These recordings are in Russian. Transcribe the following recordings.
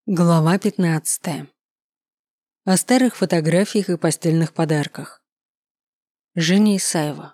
Глава 15. О старых фотографиях и постельных подарках. Женя Исаева.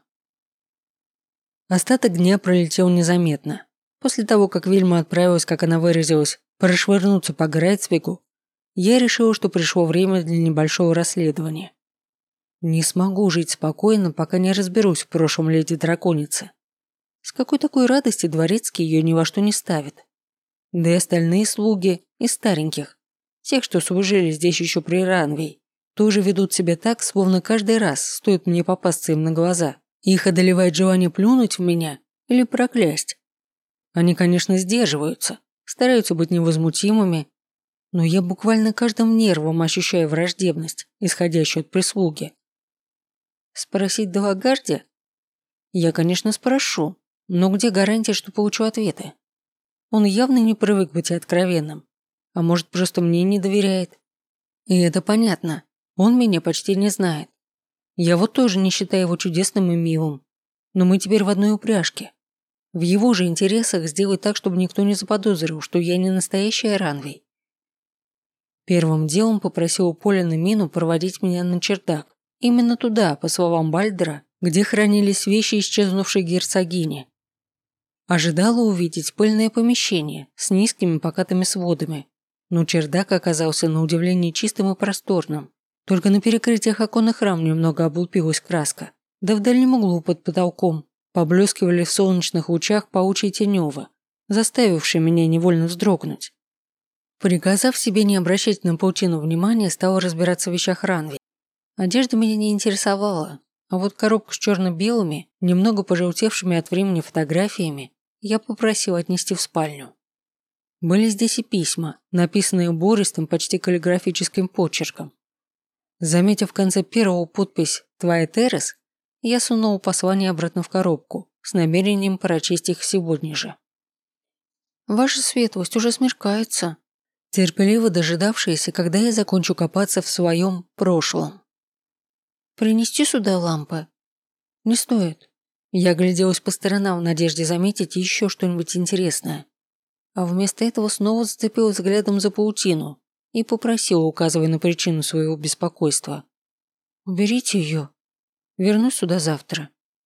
Остаток дня пролетел незаметно. После того, как Вильма отправилась, как она выразилась, прошвырнуться по Грайцвигу, я решила, что пришло время для небольшого расследования. Не смогу жить спокойно, пока не разберусь в прошлом леди-драконицы. С какой такой радости дворецкий ее ни во что не ставит. Да и остальные слуги из стареньких, тех, что служили здесь еще при Ранвей, тоже ведут себя так, словно каждый раз стоит мне попасться им на глаза. Их одолевает желание плюнуть в меня или проклясть. Они, конечно, сдерживаются, стараются быть невозмутимыми, но я буквально каждым нервом ощущаю враждебность, исходящую от прислуги. Спросить Далагарде? Я, конечно, спрошу, но где гарантия, что получу ответы? Он явно не привык быть откровенным. А может, просто мне не доверяет. И это понятно. Он меня почти не знает. Я вот тоже не считаю его чудесным и милым. Но мы теперь в одной упряжке. В его же интересах сделать так, чтобы никто не заподозрил, что я не настоящая Ранвей. Первым делом попросил Полин и Мину проводить меня на чердак. Именно туда, по словам Бальдера, где хранились вещи исчезнувшей герцогини. Ожидала увидеть пыльное помещение с низкими покатыми сводами, но чердак оказался на удивление чистым и просторным. Только на перекрытиях оконных рам немного облупилась краска, да в дальнем углу под потолком поблескивали в солнечных лучах паучьи тенёва, заставившие меня невольно вздрогнуть. Приказав себе не обращать на паутину внимания, стала разбираться в вещах Ранви. Одежда меня не интересовала, а вот коробку с черно-белыми, немного пожелтевшими от времени фотографиями, я попросил отнести в спальню. Были здесь и письма, написанные убористым, почти каллиграфическим почерком. Заметив в конце первого подпись «Твоя Терес», я сунул послание обратно в коробку с намерением прочесть их сегодня же. «Ваша светлость, уже смеркается», терпеливо дожидавшаяся, когда я закончу копаться в своем прошлом. «Принести сюда лампы?» «Не стоит». Я гляделась по сторонам в надежде заметить еще что-нибудь интересное. А вместо этого снова зацепила взглядом за паутину и попросила, указывая на причину своего беспокойства. «Уберите ее. Вернусь сюда завтра».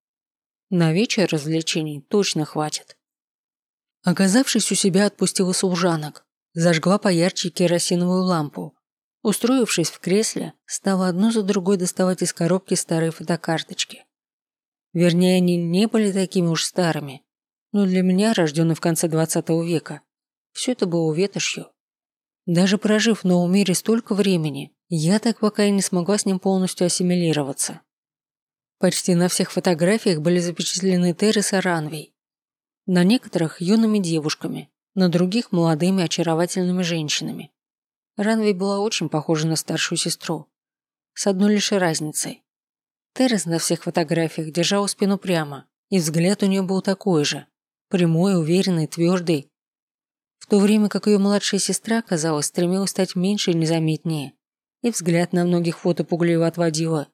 На вечер развлечений точно хватит. Оказавшись у себя, отпустила служанок, зажгла поярче керосиновую лампу. Устроившись в кресле, стала одну за другой доставать из коробки старые фотокарточки. Вернее, они не были такими уж старыми, но для меня, рожденный в конце 20 века, все это было ветошью. Даже прожив в новом мире столько времени, я так пока и не смогла с ним полностью ассимилироваться. Почти на всех фотографиях были запечатлены Терес и Ранвей. На некоторых юными девушками, на других молодыми очаровательными женщинами. Ранвей была очень похожа на старшую сестру. С одной лишь разницей. Терес на всех фотографиях держала спину прямо, и взгляд у нее был такой же. Прямой, уверенный, твердый. В то время как ее младшая сестра, казалось, стремилась стать меньше и незаметнее, и взгляд на многих фото пугливо отводила.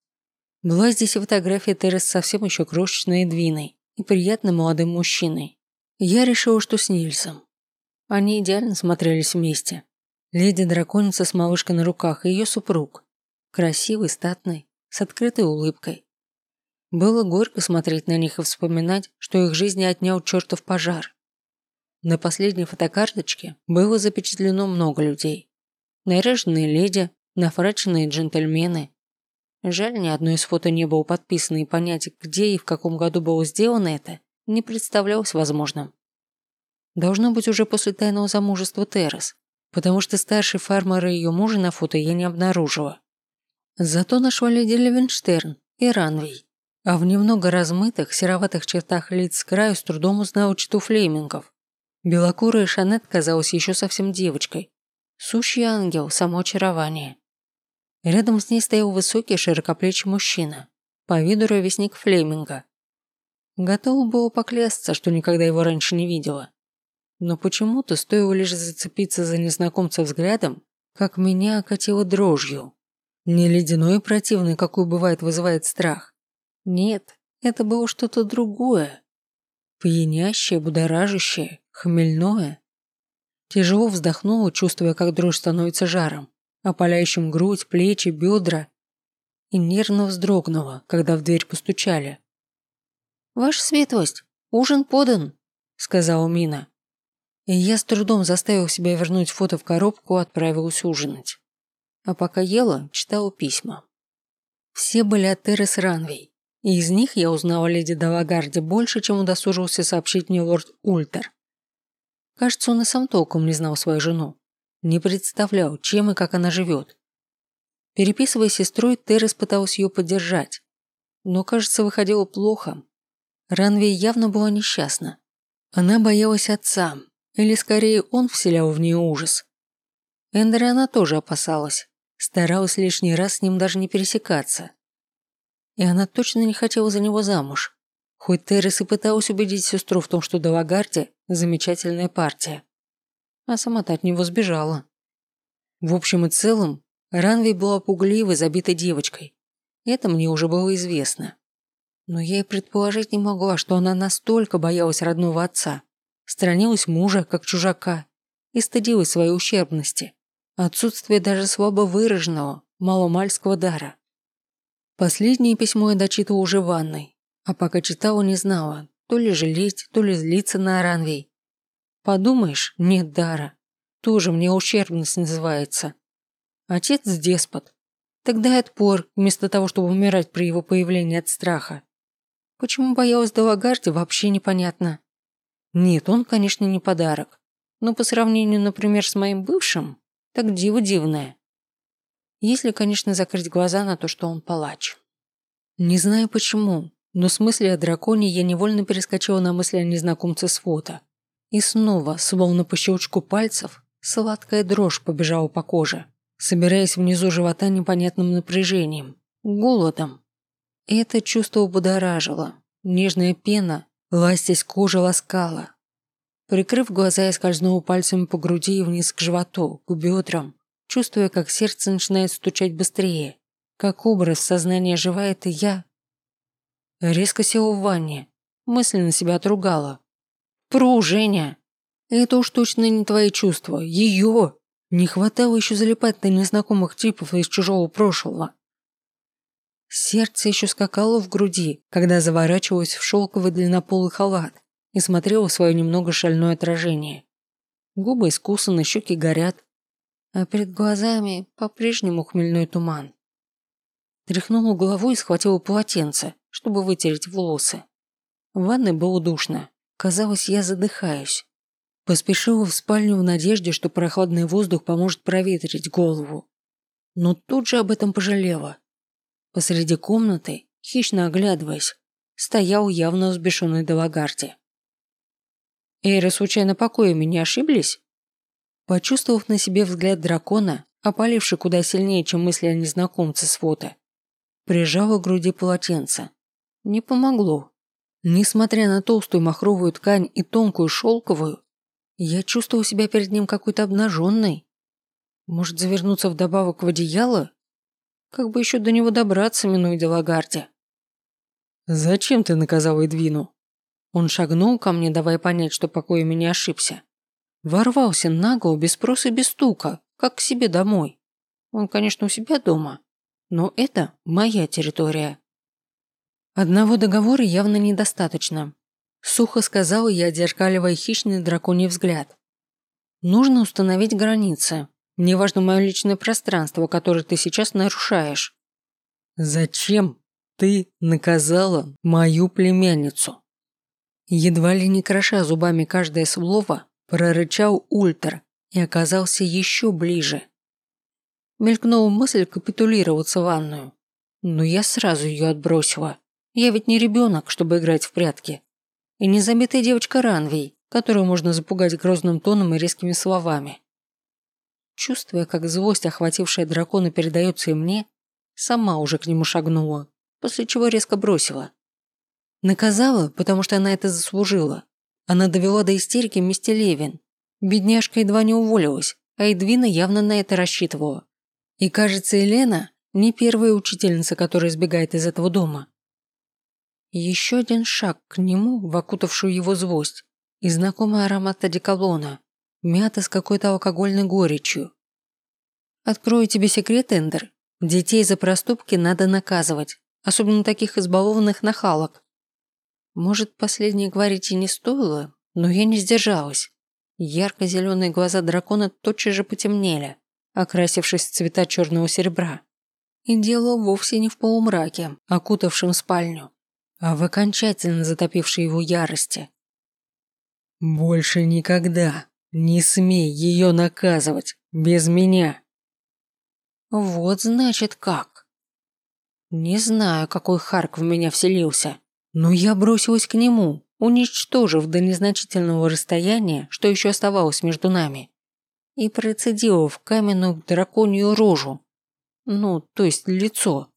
Была здесь и фотография Терес совсем еще крошечной Эдвиной и приятным молодым мужчиной. Я решила, что с Нильсом. Они идеально смотрелись вместе. Леди-драконица с малышкой на руках и ее супруг. Красивый, статный, с открытой улыбкой. Было горько смотреть на них и вспоминать, что их жизни отнял чертов пожар. На последней фотокарточке было запечатлено много людей. Наряженные леди, нафраченные джентльмены. Жаль, ни одно из фото не было подписано, и понять, где и в каком году было сделано это, не представлялось возможным. Должно быть уже после тайного замужества Терес, потому что старший фармер и ее мужа на фото я не обнаружила. Зато нашла леди Левенштерн и Ранвей, а в немного размытых, сероватых чертах лиц с краю с трудом узнала читу Флемингов. Белокурая Шанет казалась еще совсем девочкой. Сущий ангел, само очарование. Рядом с ней стоял высокий, широкоплечий мужчина, по виду ровесник Флеминга. Готова была поклясться, что никогда его раньше не видела. Но почему-то стоило лишь зацепиться за незнакомца взглядом, как меня окатило дрожью. Не ледяной и противный, какой бывает вызывает страх. Нет, это было что-то другое. Пьянящее, будоражащее, хмельное. Тяжело вздохнула, чувствуя, как дрожь становится жаром, опаляющим грудь, плечи, бедра, и нервно вздрогнула, когда в дверь постучали. «Ваша светлость, ужин подан», – сказала Мина. И я с трудом заставил себя вернуть фото в коробку и отправилась ужинать. А пока ела, читала письма. Все были от Террес Ранвей, и из них я узнала о леди Далагарде больше, чем удосужился сообщить мне лорд Ультер. Кажется, он и сам толком не знал свою жену, не представлял, чем и как она живет. Переписываясь с сестрой, Террес пыталась ее поддержать, но, кажется, выходило плохо. Ранвей явно была несчастна. Она боялась отца, или скорее он вселял в нее ужас. Эндера она тоже опасалась, старалась лишний раз с ним даже не пересекаться. И она точно не хотела за него замуж, хоть Террес и пыталась убедить сестру в том, что Далагарде – замечательная партия. А сама-то от него сбежала. В общем и целом, Ранвей была пугливой, забитой девочкой. Это мне уже было известно. Но я и предположить не могла, что она настолько боялась родного отца, сторонилась мужа, как чужака, и стыдилась своей ущербности, отсутствия даже слабо выраженного, маломальского дара. Последнее письмо я дочитывала уже в ванной, а пока читала, не знала, то ли жалеть, то ли злиться на Ранвей. Подумаешь, нет дара. Тоже мне ущербность называется. Отец деспот. Тогда и отпор, вместо того, чтобы умирать при его появлении от страха. Почему боялась Далагарде, вообще непонятно. Нет, он, конечно, не подарок. Но по сравнению, например, с моим бывшим, так диво дивное. Если, конечно, закрыть глаза на то, что он палач. Не знаю почему, но с мысли о драконе я невольно перескочила на мысли о незнакомце с фото. И снова, словно по щелчку пальцев, сладкая дрожь побежала по коже, собираясь внизу живота непонятным напряжением, голодом. Это чувство будоражило. Нежная пена, ластясь кожи, ласкала. Прикрыв глаза, я скользнула пальцами по груди и вниз к животу, к бедрам, чувствуя, как сердце начинает стучать быстрее, как образ сознания оживает, и я... Резко села в ванне, мысленно себя отругала. «Пру, Женя! Это уж точно не твои чувства, ее! Не хватало еще залипать на незнакомых типов из чужого прошлого». Сердце еще скакало в груди, когда заворачивалась в шелковый длиннополый халат и смотрела в свое немного шальное отражение. Губы искусаны, щеки горят, а перед глазами по-прежнему хмельной туман. Тряхнула головой и схватила полотенце, чтобы вытереть волосы. В ванной было душно. Казалось, я задыхаюсь. Поспешила в спальню в надежде, что прохладный воздух поможет проветрить голову. Но тут же об этом пожалела. Посреди комнаты, хищно оглядываясь, стоял явно взбешенный Далагарде. «Эйры случайно покоями не ошиблись?» Почувствовав на себе взгляд дракона, опаливший куда сильнее, чем мысли о незнакомце с фото, прижала к груди полотенце. Не помогло. Несмотря на толстую махровую ткань и тонкую шелковую, я чувствовала себя перед ним какой-то обнаженной. Может, завернуться вдобавок в одеяло? Как бы еще до него добраться, минуя Далагарде? «Зачем ты наказал Эдвину?» Он шагнул ко мне, давая понять, что покоями не ошибся. Ворвался нагло, без спроса и без стука, как к себе домой. Он, конечно, у себя дома, но это моя территория. Одного договора явно недостаточно. Сухо сказала я, отзеркаливая хищный драконий взгляд. Нужно установить границы. Мне важно мое личное пространство, которое ты сейчас нарушаешь. Зачем ты наказала мою племянницу? Едва ли не кроша зубами каждое слово, прорычал Ультер и оказался еще ближе. Мелькнула мысль капитулироваться в ванную, но я сразу ее отбросила. Я ведь не ребенок, чтобы играть в прятки. И не забитая девочка Ранвей, которую можно запугать грозным тоном и резкими словами. Чувствуя, как злость, охватившая дракона, передается и мне, сама уже к нему шагнула, после чего резко бросила. Наказала, потому что она это заслужила. Она довела до истерики мисти Левин. Бедняжка едва не уволилась, а Эдвина явно на это рассчитывала. И кажется, Елена не первая учительница, которая избегает из этого дома. Еще один шаг к нему, в окутавшую его злость, и знакомый аромат одеколона. мята с какой-то алкогольной горечью. Открою тебе секрет, Эндер. Детей за проступки надо наказывать, особенно таких избалованных нахалок. Может, последнее говорить и не стоило, но я не сдержалась. Ярко-зеленые глаза дракона тотчас же потемнели, окрасившись в цвета черного серебра. И дело вовсе не в полумраке, окутавшем спальню, а в окончательно затопившей его ярости. «Больше никогда не смей ее наказывать без меня!» Вот значит как. Не знаю, какой Харк в меня вселился, но я бросилась к нему, уничтожив до незначительного расстояния, что еще оставалось между нами, и процедила в каменную драконью рожу. Ну, то есть лицо.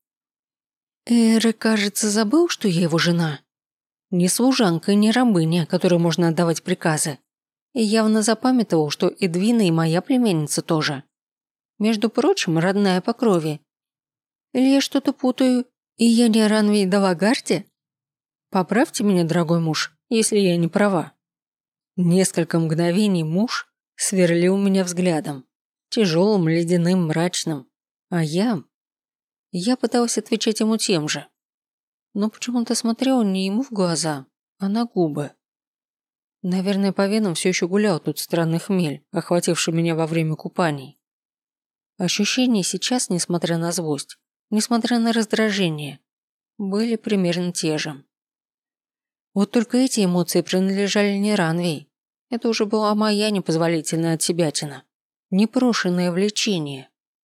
Эры, кажется, забыл, что я его жена. Не служанка и не рабыня, которой можно отдавать приказы. И явно запамятовал, что Эдвина и моя племянница тоже. Между прочим, родная по крови. Или я что-то путаю, и я не Ранвей Далагарди? Поправьте меня, дорогой муж, если я не права. Несколько мгновений муж сверлил меня взглядом. Тяжелым, ледяным, мрачным. А я пыталась отвечать ему тем же. Но почему-то смотрела не ему в глаза, а на губы. Наверное, по венам все еще гулял тот странный хмель, охвативший меня во время купаний. Ощущения сейчас, несмотря на злость, несмотря на раздражение, были примерно те же. Вот только эти эмоции принадлежали не Ранвей. Это уже была моя непозволительная отсебятина. Непрошенное влечение.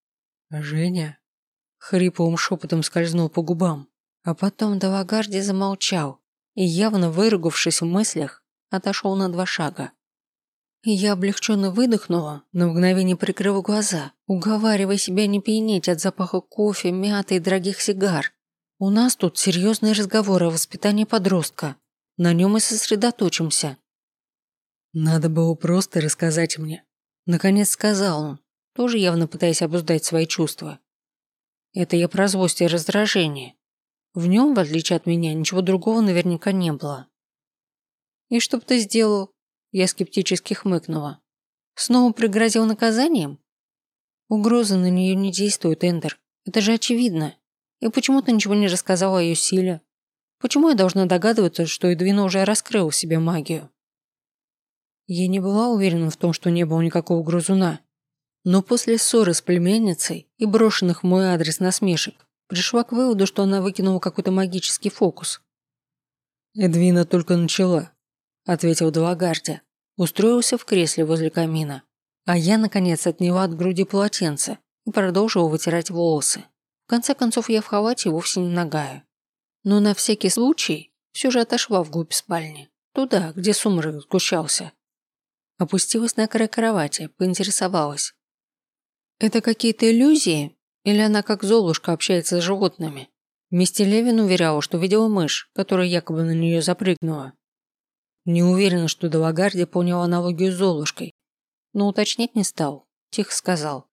«Женя?» Хриплым шепотом скользнул по губам, а потом Далагарди замолчал и, явно выругавшись в мыслях, отошел на 2 шага. Я облегченно выдохнула, на мгновение прикрыла глаза, уговаривая себя не пьянеть от запаха кофе, мяты и дорогих сигар. У нас тут серьезный разговор о воспитании подростка. На нем и сосредоточимся. Надо было просто рассказать мне. Наконец сказал он, тоже явно пытаясь обуздать свои чувства. Это я про злость и раздражение. В нем, в отличие от меня, ничего другого наверняка не было. И что бы ты сделал? Я скептически хмыкнула. Снова пригрозил наказанием? Угрозы на нее не действуют, Эндер. Это же очевидно. И почему ты ничего не рассказал о ее силе? Почему я должна догадываться, что Эдвина уже раскрыла в себе магию? Я не была уверена в том, что не было никакого грызуна. Но после ссоры с племянницей и брошенных в мой адрес насмешек пришла к выводу, что она выкинула какой-то магический фокус. «Эдвина только начала», – ответил Далагарди. Устроился в кресле возле камина, а я, наконец, отняла от груди полотенце и продолжила вытирать волосы. В конце концов, я в халате вовсе не нагая. Но на всякий случай все же отошла вглубь спальни, туда, где сумрак сгущался. Опустилась на край кровати, поинтересовалась. Это какие-то иллюзии? Или она как Золушка общается с животными? Мистер Левин уверяла, что видела мышь, которая якобы на нее запрыгнула. Не уверена, что Далагарди понял аналогию с Золушкой, но уточнять не стал, тихо сказал.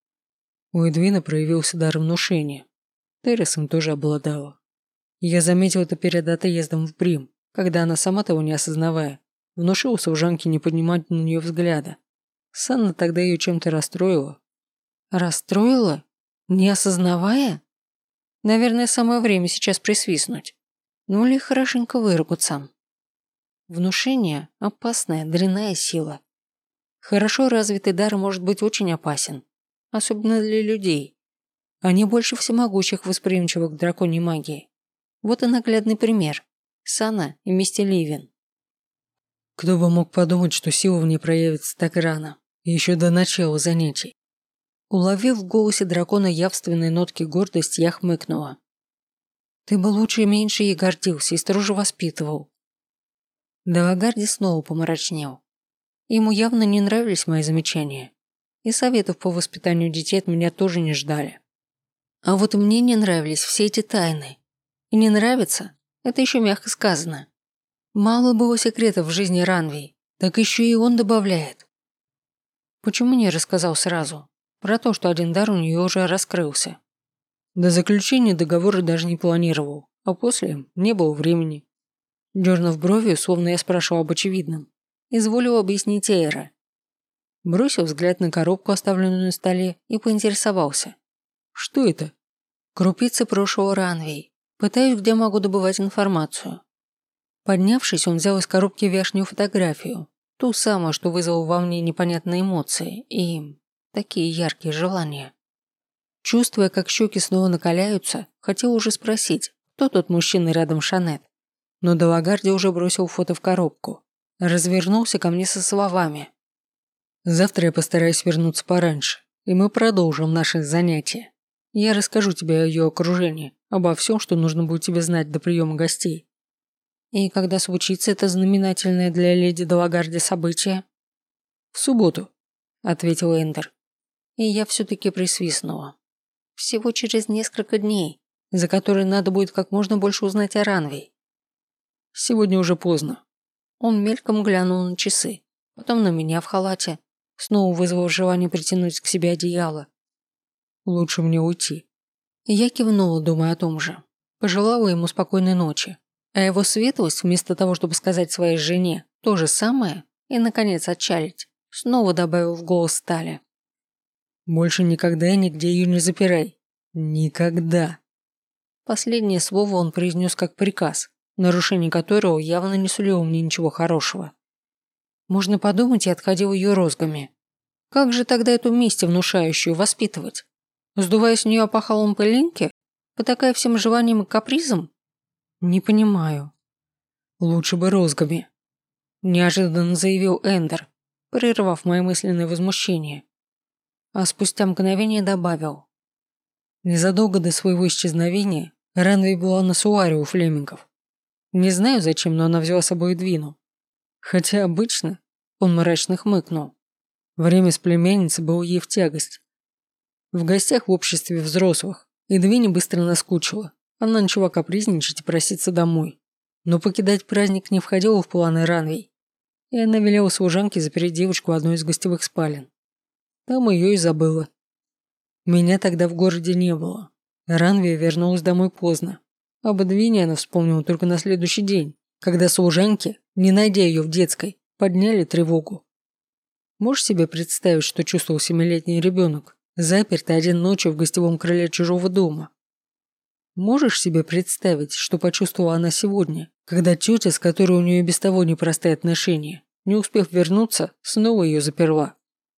У Эдвина проявился дар внушения. Террис им тоже обладала. Я заметил это перед отъездом в Брим, когда она, сама того не осознавая, внушила служанке не поднимать на нее взгляда. Санна тогда ее чем-то расстроила. Расстроила? Не осознавая? Наверное, самое время сейчас присвистнуть. Ну или хорошенько выругаться. Внушение – опасная, дрянная сила. Хорошо развитый дар может быть очень опасен, особенно для людей. Они больше всемогущих восприимчивы к драконьей магии. Вот и наглядный пример. Сана и мистер Ливин. Кто бы мог подумать, что сила в ней проявится так рано, еще до начала занятий. Уловив в голосе дракона явственные нотки гордости, я хмыкнула. Ты бы лучше и меньше ей гордился и строже воспитывал. Далагарди снова помрачнел. Ему явно не нравились мои замечания. И советов по воспитанию детей от меня тоже не ждали. А вот мне не нравились все эти тайны. И не нравится – это еще мягко сказано. Мало было секретов в жизни Ранвей, так еще и он добавляет. Почему не рассказал сразу? Про то, что один дар у нее уже раскрылся. До заключения договора даже не планировал, а после не было времени. Дернув бровью, словно я спрашивал об очевидном, изволил объяснить Эйра. Бросил взгляд на коробку, оставленную на столе, и поинтересовался. Что это? Крупицы прошлого Ранвей. Пытаюсь, где могу добывать информацию. Поднявшись, он взял из коробки вешнюю фотографию. Ту самую, что вызвало во мне непонятные эмоции и такие яркие желания. Чувствуя, как щеки снова накаляются, хотел уже спросить, кто тот мужчина рядом с Шанет. Но де Лагарди уже бросил фото в коробку. Развернулся ко мне со словами. «Завтра я постараюсь вернуться пораньше, и мы продолжим наши занятия. Я расскажу тебе о ее окружении, обо всем, что нужно будет тебе знать до приема гостей». «И когда случится это знаменательное для леди де Лагарди событие?» «В субботу», – ответил Эндер. И я все-таки присвистнула. Всего через несколько дней, за которые надо будет как можно больше узнать о Ранвей. Сегодня уже поздно. Он мельком глянул на часы, потом на меня в халате, снова вызвав желание притянуть к себе одеяло. Лучше мне уйти. Я кивнула, думая о том же. Пожелала ему спокойной ночи. А его светлость, вместо того, чтобы сказать своей жене то же самое и, наконец, отчалить, снова добавил в голос стали. «Больше никогда и нигде ее не запирай. Никогда». Последнее слово он произнес как приказ, нарушение которого явно не сулило мне ничего хорошего. Можно подумать, я отходил ее розгами. Как же тогда эту месть внушающую воспитывать? Сдувая с нее опахалом пылинки? Потакая всем желаниям и капризам? Не понимаю. Лучше бы розгами. Неожиданно заявил Эндер, прервав мое мысленное возмущение. А спустя мгновение добавил. Незадолго до своего исчезновения Ранвей была на суаре у флемингов. Не знаю зачем, но она взяла с собой Эдвину. Хотя обычно, он мрачно хмыкнул, время с племянницей было ей в тягость. В гостях в обществе взрослых Эдвине быстро наскучила. Она начала капризничать и проситься домой. Но покидать праздник не входило в планы Ранвей. И она велела служанке запереть девочку в одной из гостевых спален. Там ее и забыла. Меня тогда в городе не было. Ранвей вернулась домой поздно. Об Эдвине она вспомнила только на следующий день, когда служанки, не найдя ее в детской, подняли тревогу. Можешь себе представить, что чувствовал 7-летний ребенок, запертый один ночью в гостевом крыле чужого дома? Можешь себе представить, что почувствовала она сегодня, когда тетя, с которой у нее и без того непростые отношения, не успев вернуться, снова ее заперла?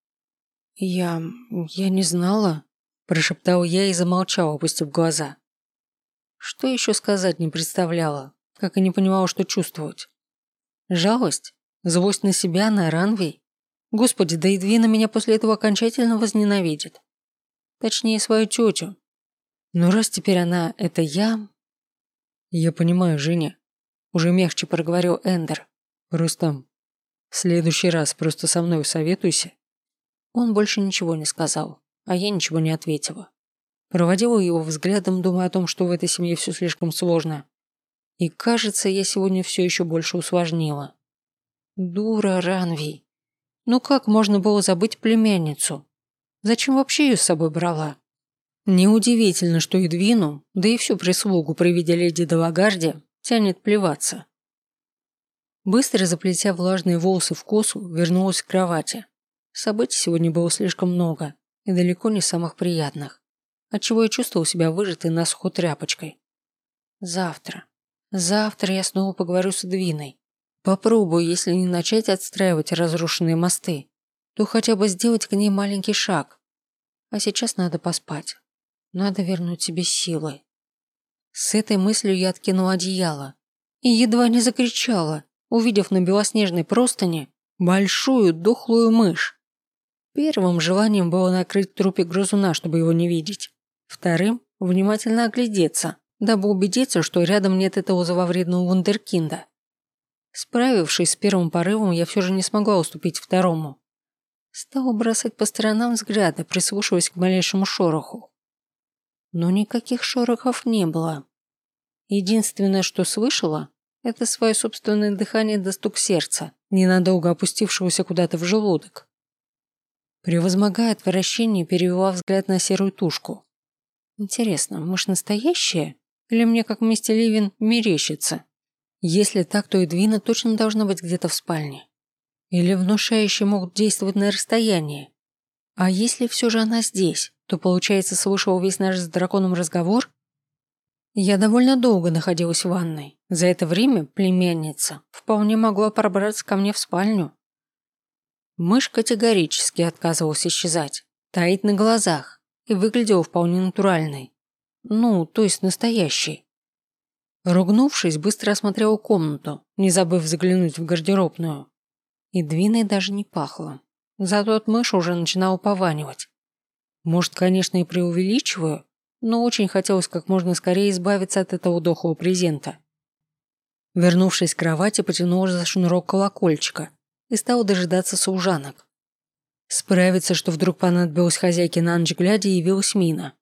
«Я не знала», – прошептала я и замолчала, опустив глаза. Что еще сказать не представляла, как и не понимала, что чувствовать. Жалость? Злость на себя, на Ранвей? Господи, да Эдвина меня после этого окончательно возненавидит. Точнее, свою тетю. Но раз теперь она – это я… Я понимаю, Женя. Уже мягче проговорил Эндер. Рустам, в следующий раз просто со мной советуйся. Он больше ничего не сказал, а я ничего не ответила. Проводила его взглядом, думая о том, что в этой семье все слишком сложно. И кажется, я сегодня все еще больше усложнила. Дура Ранвей. Ну как можно было забыть племянницу? Зачем вообще ее с собой брала? Неудивительно, что Эдвину, да и всю прислугу при виде леди де Лагарди, тянет плеваться. Быстро заплетя влажные волосы в косу, вернулась к кровати. Событий сегодня было слишком много и далеко не самых приятных, отчего я чувствовал себя выжатой насухо тряпочкой. Завтра я снова поговорю с Эдвиной. Попробую, если не начать отстраивать разрушенные мосты, то хотя бы сделать к ней маленький шаг. А сейчас надо поспать. Надо вернуть себе силы. С этой мыслью я откинула одеяло и едва не закричала, увидев на белоснежной простыне большую дохлую мышь. Первым желанием было накрыть трупик грызуна, чтобы его не видеть. Вторым – внимательно оглядеться, дабы убедиться, что рядом нет этого зловредного вундеркинда. Справившись с первым порывом, я все же не смогла уступить второму. Стала бросать по сторонам взгляды, прислушиваясь к малейшему шороху. Но никаких шорохов не было. Единственное, что слышала, это свое собственное дыхание да стук сердца, ненадолго опустившегося куда-то в желудок. Превозмогая отвращение, перевела взгляд на серую тушку. Интересно, мышь настоящая? Или мне, как мисти Ливин, мерещится? Если так, то Эдвина точно должна быть где-то в спальне. Или внушающие могут действовать на расстоянии? А если все же она здесь, то получается слышал весь наш с драконом разговор? Я довольно долго находилась в ванной. За это время племянница вполне могла пробраться ко мне в спальню. Мышь категорически отказывалась исчезать, таять на глазах и выглядела вполне натуральной. Ну, то есть настоящей. Ругнувшись, быстро осмотрела комнату, не забыв заглянуть в гардеробную. И двиной даже не пахло. Зато от мыши уже начинала пованивать. Может, конечно, и преувеличиваю, но очень хотелось как можно скорее избавиться от этого дохлого презента. Вернувшись к кровати, потянула за шнурок колокольчика и стала дожидаться служанок. Справиться, что вдруг понадобилось хозяйке на ночь глядя, явилась Мина.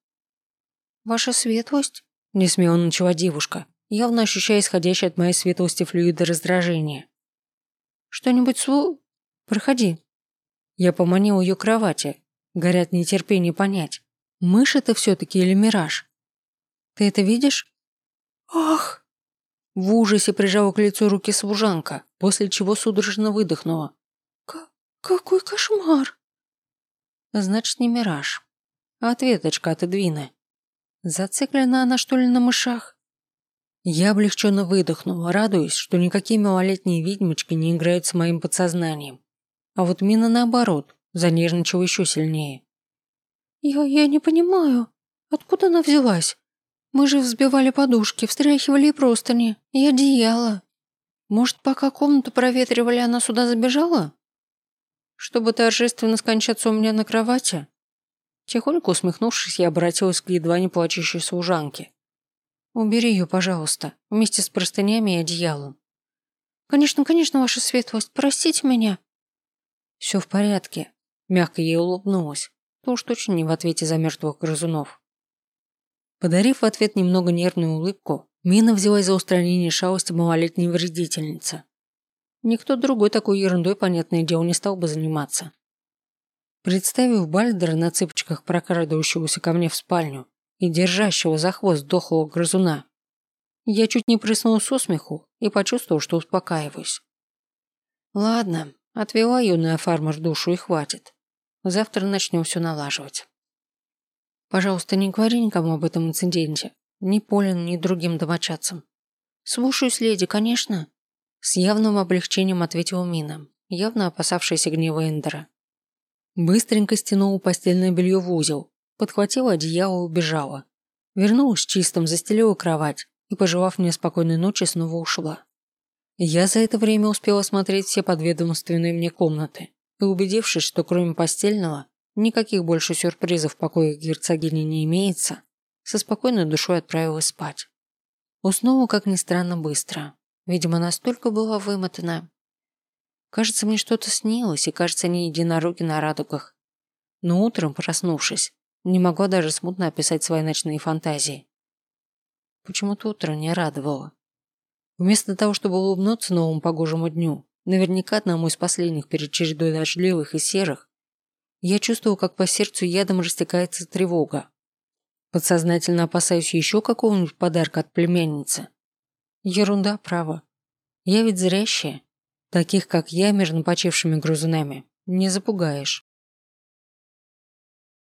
«Ваша светлость?» – несмело начала девушка, явно ощущая исходящее от моей светлости флюида раздражения. «Что-нибудь Проходи». Я поманил ее к кровати, горя от нетерпения понять, мышь это все-таки или мираж. «Ты это видишь?» «Ах!» В ужасе прижала к лицу руки служанка, после чего судорожно выдохнула. «Какой кошмар!» «Значит, не мираж, а ответочка от Эдвины. Зациклена она, что ли, на мышах?» Я облегченно выдохнула, радуясь, что никакие малолетние ведьмочки не играют с моим подсознанием. А вот Мина, наоборот, занервничала еще сильнее. «Я не понимаю, откуда она взялась? Мы же взбивали подушки, встряхивали и простыни, и одеяло. Может, пока комнату проветривали, она сюда забежала? Чтобы торжественно скончаться у меня на кровати?» Тихонько усмехнувшись, я обратилась к едва не плачущей служанке. «Убери ее, пожалуйста, вместе с простынями и одеялом». «Конечно, конечно, ваша светлость, простите меня». «Все в порядке», – мягко ей улыбнулась, то уж точно не в ответе за мертвых грызунов. Подарив в ответ немного нервную улыбку, Мина взялась за устранение шалости малолетней вредительницы. Никто другой такой ерундой, понятное дело, не стал бы заниматься. Представив Бальдера на цыпочках, прокрадывающегося ко мне в спальню и держащего за хвост дохлого грызуна, я чуть не прыснула со смеху и почувствовал, что успокаиваюсь. Ладно, отвела юная фармер душу и хватит. Завтра начнем все налаживать. Пожалуйста, не говори никому об этом инциденте. Ни Полин, ни другим домочадцам. Слушаюсь, леди, конечно. С явным облегчением ответила Мина, явно опасавшаяся гнева Эндера. Быстренько стянула постельное белье в узел, подхватила одеяло и убежала. Вернулась чистым, застелила кровать и, пожелав мне спокойной ночи, снова ушла. Я за это время успела осмотреть все подведомственные мне комнаты и, убедившись, что кроме постельного никаких больше сюрпризов в покоях герцогини не имеется, со спокойной душой отправилась спать. Уснула, как ни странно, быстро. Видимо, настолько была вымотана. Кажется, мне что-то снилось, и, кажется, они единороги на радугах. Но утром, проснувшись, не могла даже смутно описать свои ночные фантазии. Почему-то утро не радовало. Вместо того, чтобы улыбнуться новому погожему дню, наверняка одному из последних перед чередой дождливых и серых, я чувствовал, как по сердцу ядом растекается тревога. Подсознательно опасаюсь еще какого-нибудь подарка от племянницы. Ерунда, право. Я ведь зрящая. Таких, как я, мирно почившими грызунами, не запугаешь.